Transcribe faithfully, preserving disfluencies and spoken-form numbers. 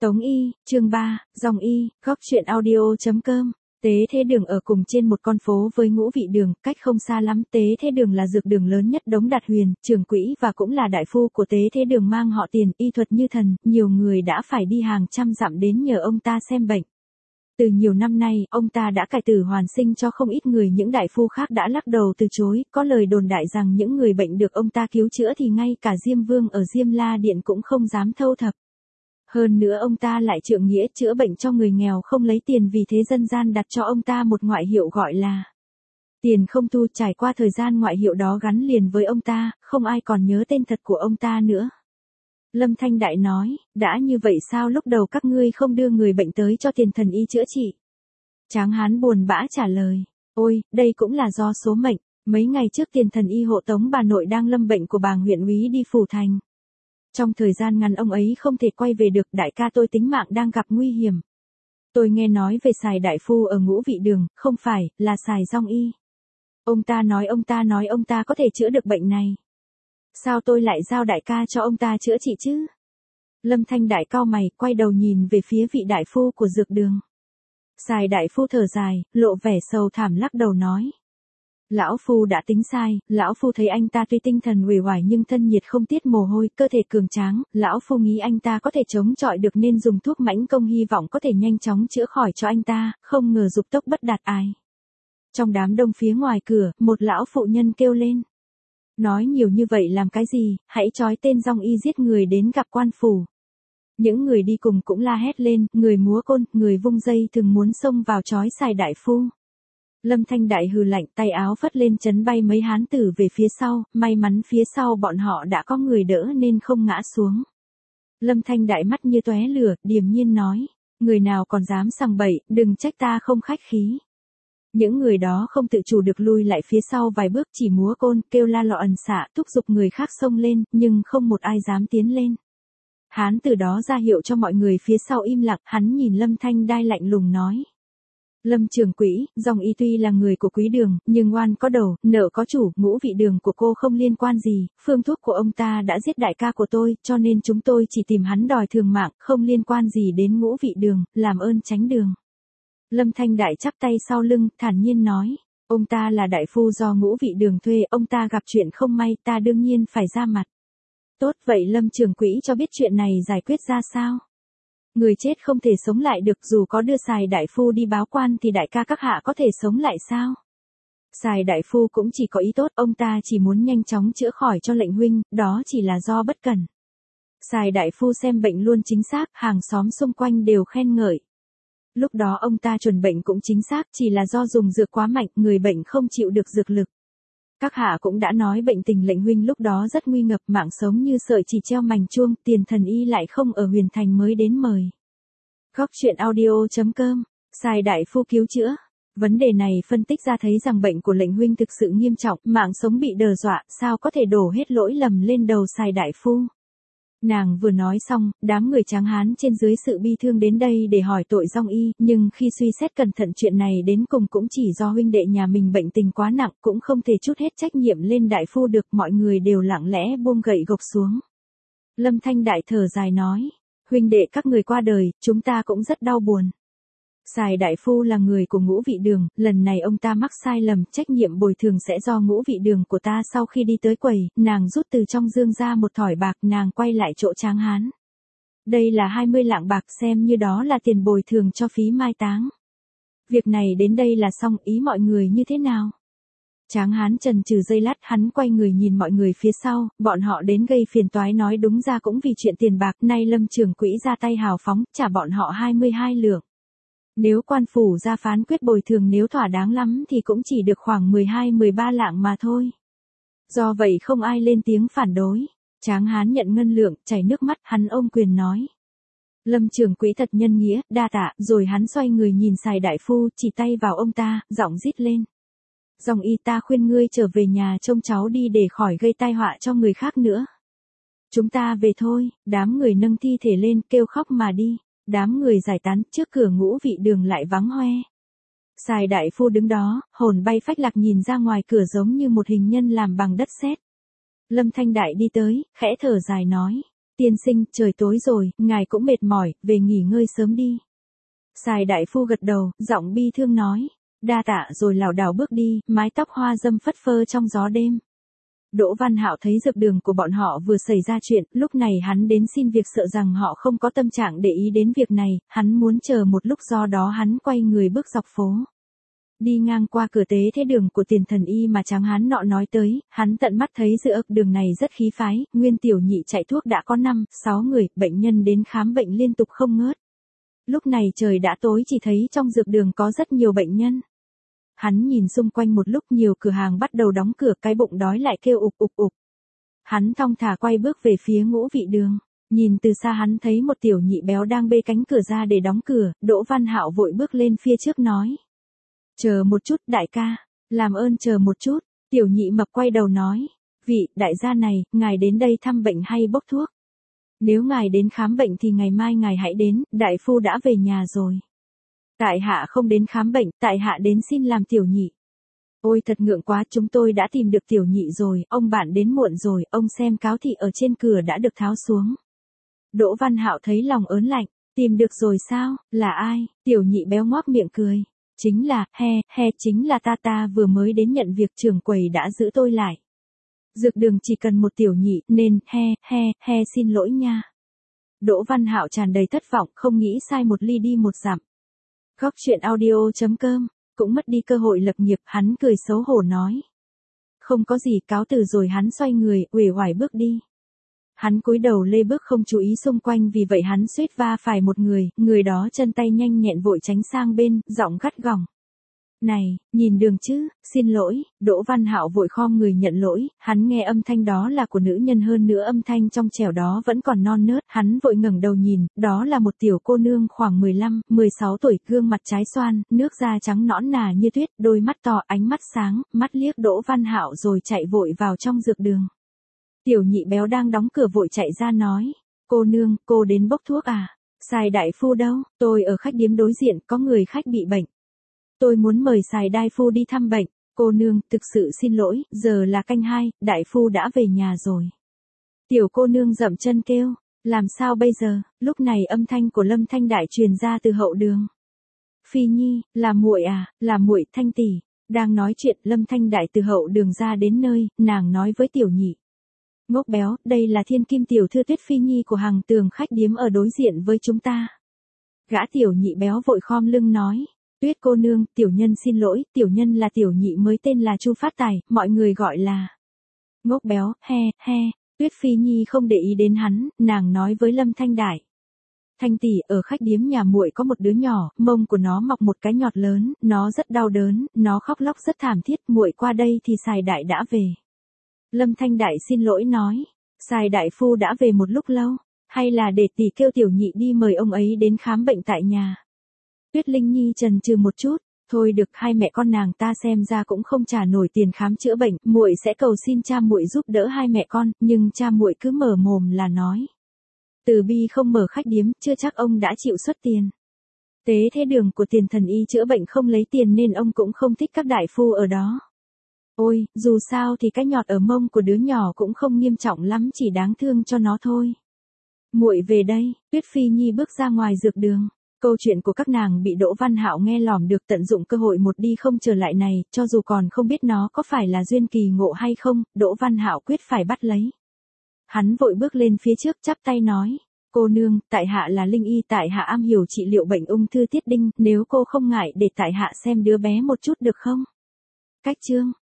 Tống Y, chương ba, Dòng Y, góc truyện audio.com. Tế Thế Đường ở cùng trên một con phố với Ngũ Vị Đường, cách không xa lắm. Tế Thế Đường là dược đường lớn nhất Đống Đạt Huyền, trưởng quỹ và cũng là đại phu của Tế Thế Đường mang họ Tiền, y thuật như thần, nhiều người đã phải đi hàng trăm dặm đến nhờ ông ta xem bệnh. Từ nhiều năm nay, ông ta đã cải tử hoàn sinh cho không ít người, những đại phu khác đã lắc đầu từ chối, có lời đồn đại rằng những người bệnh được ông ta cứu chữa thì ngay cả Diêm Vương ở Diêm La Điện cũng không dám thâu thập. Hơn nữa ông ta lại trượng nghĩa chữa bệnh cho người nghèo không lấy tiền, vì thế dân gian đặt cho ông ta một ngoại hiệu gọi là Tiền Không Thu. Trải qua thời gian, ngoại hiệu đó gắn liền với ông ta, không ai còn nhớ tên thật của ông ta nữa. Lâm Thanh Đại nói, đã như vậy sao lúc đầu các ngươi không đưa người bệnh tới cho Tiền Thần Y chữa trị? Tráng hán buồn bã trả lời, ôi, đây cũng là do số mệnh, mấy ngày trước Tiền Thần Y hộ tống bà nội đang lâm bệnh của bàng huyện úy đi phủ thành. Trong thời gian ngắn ông ấy không thể quay về được, đại ca tôi tính mạng đang gặp nguy hiểm. Tôi nghe nói về Sài đại phu ở Ngũ Vị Đường, không phải, là Sài Dòng Y. Ông ta nói ông ta nói ông ta có thể chữa được bệnh này. Sao tôi lại giao đại ca cho ông ta chữa trị chứ? Lâm Thanh Đại cau mày, quay đầu nhìn về phía vị đại phu của dược đường. Sài đại phu thở dài, lộ vẻ sầu thảm lắc đầu nói. Lão phu đã tính sai, lão phu thấy anh ta tuy tinh thần uể oải nhưng thân nhiệt không tiết mồ hôi, cơ thể cường tráng, lão phu nghĩ anh ta có thể chống chọi được nên dùng thuốc mãnh công, hy vọng có thể nhanh chóng chữa khỏi cho anh ta, không ngờ dục tốc bất đạt ai. Trong đám đông phía ngoài cửa, một lão phụ nhân kêu lên. Nói nhiều như vậy làm cái gì, hãy trói tên Dòng Y giết người đến gặp quan phủ. Những người đi cùng cũng la hét lên, người múa côn, người vung dây thường muốn xông vào trói Sài đại phu. Lâm Thanh Đại hừ lạnh, tay áo phất lên chấn bay mấy hán tử về phía sau, may mắn phía sau bọn họ đã có người đỡ nên không ngã xuống. Lâm Thanh Đại mắt như tóe lửa, điềm nhiên nói, người nào còn dám sằng bậy, đừng trách ta không khách khí. Những người đó không tự chủ được lui lại phía sau vài bước, chỉ múa côn, kêu la lọ ẩn xạ, thúc giục người khác xông lên, nhưng không một ai dám tiến lên. Hán từ đó ra hiệu cho mọi người phía sau im lặng, hắn nhìn Lâm Thanh Đai lạnh lùng nói. Lâm trưởng quỹ, Dòng Y tuy là người của quý đường, nhưng oan có đầu, nợ có chủ, Ngũ Vị Đường của cô không liên quan gì, phương thuốc của ông ta đã giết đại ca của tôi, cho nên chúng tôi chỉ tìm hắn đòi thường mạng, không liên quan gì đến Ngũ Vị Đường, làm ơn tránh đường. Lâm Thanh Đại chắp tay sau lưng, thản nhiên nói, ông ta là đại phu do Ngũ Vị Đường thuê, ông ta gặp chuyện không may, ta đương nhiên phải ra mặt. Tốt vậy Lâm trưởng quỹ cho biết chuyện này giải quyết ra sao? Người chết không thể sống lại được, dù có đưa Sài đại phu đi báo quan thì đại ca các hạ có thể sống lại sao? Sài đại phu cũng chỉ có ý tốt, ông ta chỉ muốn nhanh chóng chữa khỏi cho lệnh huynh, đó chỉ là do bất cẩn. Sài đại phu xem bệnh luôn chính xác, hàng xóm xung quanh đều khen ngợi. Lúc đó ông ta chuẩn bệnh cũng chính xác, chỉ là do dùng dược quá mạnh, người bệnh không chịu được dược lực. Các hạ cũng đã nói bệnh tình lệnh huynh lúc đó rất nguy ngập, mạng sống như sợi chỉ treo mành chuông, Tiền Thần Y lại không ở Huyền Thành mới đến mời. Góc truyện audio.com, Sài đại phu cứu chữa. Vấn đề này phân tích ra thấy rằng bệnh của lệnh huynh thực sự nghiêm trọng, mạng sống bị đe dọa, sao có thể đổ hết lỗi lầm lên đầu Sài đại phu. Nàng vừa nói xong, đám người tráng hán trên dưới sự bi thương đến đây để hỏi tội Dòng Y, nhưng khi suy xét cẩn thận chuyện này đến cùng cũng chỉ do huynh đệ nhà mình bệnh tình quá nặng, cũng không thể trút hết trách nhiệm lên đại phu được, mọi người đều lặng lẽ buông gậy gộc xuống. Lâm Thanh Đại thở dài nói, huynh đệ các người qua đời, chúng ta cũng rất đau buồn. Sài đại phu là người của Ngũ Vị Đường, lần này ông ta mắc sai lầm, trách nhiệm bồi thường sẽ do Ngũ Vị Đường của ta. Sau khi đi tới quầy, nàng rút từ trong dương ra một thỏi bạc, nàng quay lại chỗ tráng hán. Đây là hai mươi lạng bạc, xem như đó là tiền bồi thường cho phí mai táng. Việc này đến đây là xong, ý mọi người như thế nào? Tráng hán chần chừ giây lát, hắn quay người nhìn mọi người phía sau, bọn họ đến gây phiền toái, nói đúng ra cũng vì chuyện tiền bạc, nay Lâm trưởng quỹ ra tay hào phóng, trả bọn họ hai mươi hai lượng. Nếu quan phủ ra phán quyết bồi thường nếu thỏa đáng lắm thì cũng chỉ được khoảng mười hai mười ba lạng mà thôi. Do vậy không ai lên tiếng phản đối. Tráng hán nhận ngân lượng, chảy nước mắt, hắn ôm quyền nói. Lâm trưởng quỹ thật nhân nghĩa, đa tạ, rồi hắn xoay người nhìn Sài đại phu, chỉ tay vào ông ta, giọng rít lên. Dòng Y, ta khuyên ngươi trở về nhà trông cháu đi để khỏi gây tai họa cho người khác nữa. Chúng ta về thôi, đám người nâng thi thể lên kêu khóc mà đi. Đám người giải tán, trước cửa Ngũ Vị Đường lại vắng hoe. Sài đại phu đứng đó, hồn bay phách lạc nhìn ra ngoài cửa giống như một hình nhân làm bằng đất sét. Lâm Thanh Đại đi tới, khẽ thở dài nói. Tiên sinh, trời tối rồi, ngài cũng mệt mỏi, về nghỉ ngơi sớm đi. Sài đại phu gật đầu, giọng bi thương nói. Đa tạ rồi lảo đảo bước đi, mái tóc hoa dâm phất phơ trong gió đêm. Đỗ Văn Hạo thấy dược đường của bọn họ vừa xảy ra chuyện, lúc này hắn đến xin việc sợ rằng họ không có tâm trạng để ý đến việc này, hắn muốn chờ một lúc do đó hắn quay người bước dọc phố. Đi ngang qua cửa tế thế đường của Tiền Thần Y mà tráng hán nọ nói tới, hắn tận mắt thấy giữa đường này rất khí phái, Nguyên tiểu nhị chạy thuốc đã có năm, sáu người, bệnh nhân đến khám bệnh liên tục không ngớt. Lúc này trời đã tối chỉ thấy trong dược đường có rất nhiều bệnh nhân. Hắn nhìn xung quanh một lúc nhiều cửa hàng bắt đầu đóng cửa, cái bụng đói lại kêu ục ục ục. Hắn thong thả quay bước về phía ngũ vị đường, nhìn từ xa hắn thấy một tiểu nhị béo đang bê cánh cửa ra để đóng cửa, Đỗ Văn Hạo vội bước lên phía trước nói. Chờ một chút đại ca, làm ơn chờ một chút, tiểu nhị mập quay đầu nói. Vị đại gia này, ngài đến đây thăm bệnh hay bốc thuốc? Nếu ngài đến khám bệnh thì ngày mai ngài hãy đến, đại phu đã về nhà rồi. Tại hạ không đến khám bệnh, tại hạ đến xin làm tiểu nhị. Ôi thật ngượng quá, chúng tôi đã tìm được tiểu nhị rồi, ông bạn đến muộn rồi, ông xem cáo thị ở trên cửa đã được tháo xuống. Đỗ Văn Hạo thấy lòng ớn lạnh, tìm được rồi sao, là ai? Tiểu nhị béo ngoác miệng cười. Chính là, he, he, chính là ta ta vừa mới đến nhận việc, trưởng quầy đã giữ tôi lại. Dược đường chỉ cần một tiểu nhị, nên, he, he, he xin lỗi nha. Đỗ Văn Hạo tràn đầy thất vọng, không nghĩ sai một ly đi một dặm. Góc truyện audio chấm com, cũng mất đi cơ hội lập nghiệp, hắn cười xấu hổ nói. Không có gì, cáo từ rồi hắn xoay người, uể oải bước đi. Hắn cúi đầu lê bước không chú ý xung quanh, vì vậy hắn suýt va phải một người, người đó chân tay nhanh nhẹn vội tránh sang bên, giọng gắt gỏng. Này, nhìn đường chứ, xin lỗi, Đỗ Văn Hạo vội khom người nhận lỗi, hắn nghe âm thanh đó là của nữ nhân, hơn nữa âm thanh trong trẻo đó vẫn còn non nớt, hắn vội ngẩng đầu nhìn, đó là một tiểu cô nương khoảng mười lăm, mười sáu tuổi, gương mặt trái xoan, nước da trắng nõn nà như tuyết, đôi mắt to, ánh mắt sáng, mắt liếc Đỗ Văn Hạo rồi chạy vội vào trong dược đường. Tiểu nhị béo đang đóng cửa vội chạy ra nói, cô nương, cô đến bốc thuốc à? Sài đại phu đâu? Tôi ở khách điếm đối diện, có người khách bị bệnh. Tôi muốn mời Sài đại phu đi thăm bệnh. Cô nương, thực sự xin lỗi, giờ là canh hai, đại phu đã về nhà rồi. Tiểu cô nương dậm chân kêu, làm sao bây giờ? Lúc này âm thanh của Lâm Thanh Đại truyền ra từ hậu đường. Phi Nhi, là muội à, là muội, Thanh tỷ. Đang nói chuyện, Lâm Thanh Đại từ hậu đường ra đến nơi, nàng nói với tiểu nhị. Ngốc béo, đây là thiên kim tiểu thư Tuyết Phi Nhi của hàng tường khách điếm ở đối diện với chúng ta. Gã tiểu nhị béo vội khom lưng nói. Tuyết cô nương, tiểu nhân xin lỗi, tiểu nhân là tiểu nhị mới tên là Chu Phát Tài, mọi người gọi là. Ngốc béo, he, he, Tuyết Phi Nhi không để ý đến hắn, nàng nói với Lâm Thanh Đại. Thanh tỷ, ở khách điếm nhà muội có một đứa nhỏ, mông của nó mọc một cái nhọt lớn, nó rất đau đớn, nó khóc lóc rất thảm thiết, muội qua đây thì Sài đại đã về. Lâm Thanh Đại xin lỗi nói, Sài đại phu đã về một lúc lâu, hay là để tỷ kêu tiểu nhị đi mời ông ấy đến khám bệnh tại nhà. Tuyết Linh Nhi chần chừ một chút, thôi được, hai mẹ con nàng ta xem ra cũng không trả nổi tiền khám chữa bệnh, muội sẽ cầu xin cha muội giúp đỡ hai mẹ con, nhưng cha muội cứ mở mồm là nói. Từ Bi không mở khách điếm, chưa chắc ông đã chịu xuất tiền. Tế thế đường của Tiền Thần Y chữa bệnh không lấy tiền nên ông cũng không thích các đại phu ở đó. Ôi, dù sao thì cái nhọt ở mông của đứa nhỏ cũng không nghiêm trọng lắm, chỉ đáng thương cho nó thôi. Muội về đây, Tuyết Phi Nhi bước ra ngoài dược đường. Câu chuyện của các nàng bị Đỗ Văn Hạo nghe lỏm được, tận dụng cơ hội một đi không trở lại này, cho dù còn không biết nó có phải là duyên kỳ ngộ hay không, Đỗ Văn Hạo quyết phải bắt lấy. Hắn vội bước lên phía trước chắp tay nói, cô nương, tại hạ là Linh Y, tại hạ am hiểu trị liệu bệnh ung thư tiết đinh, nếu cô không ngại để tại hạ xem đứa bé một chút được không? Cách chương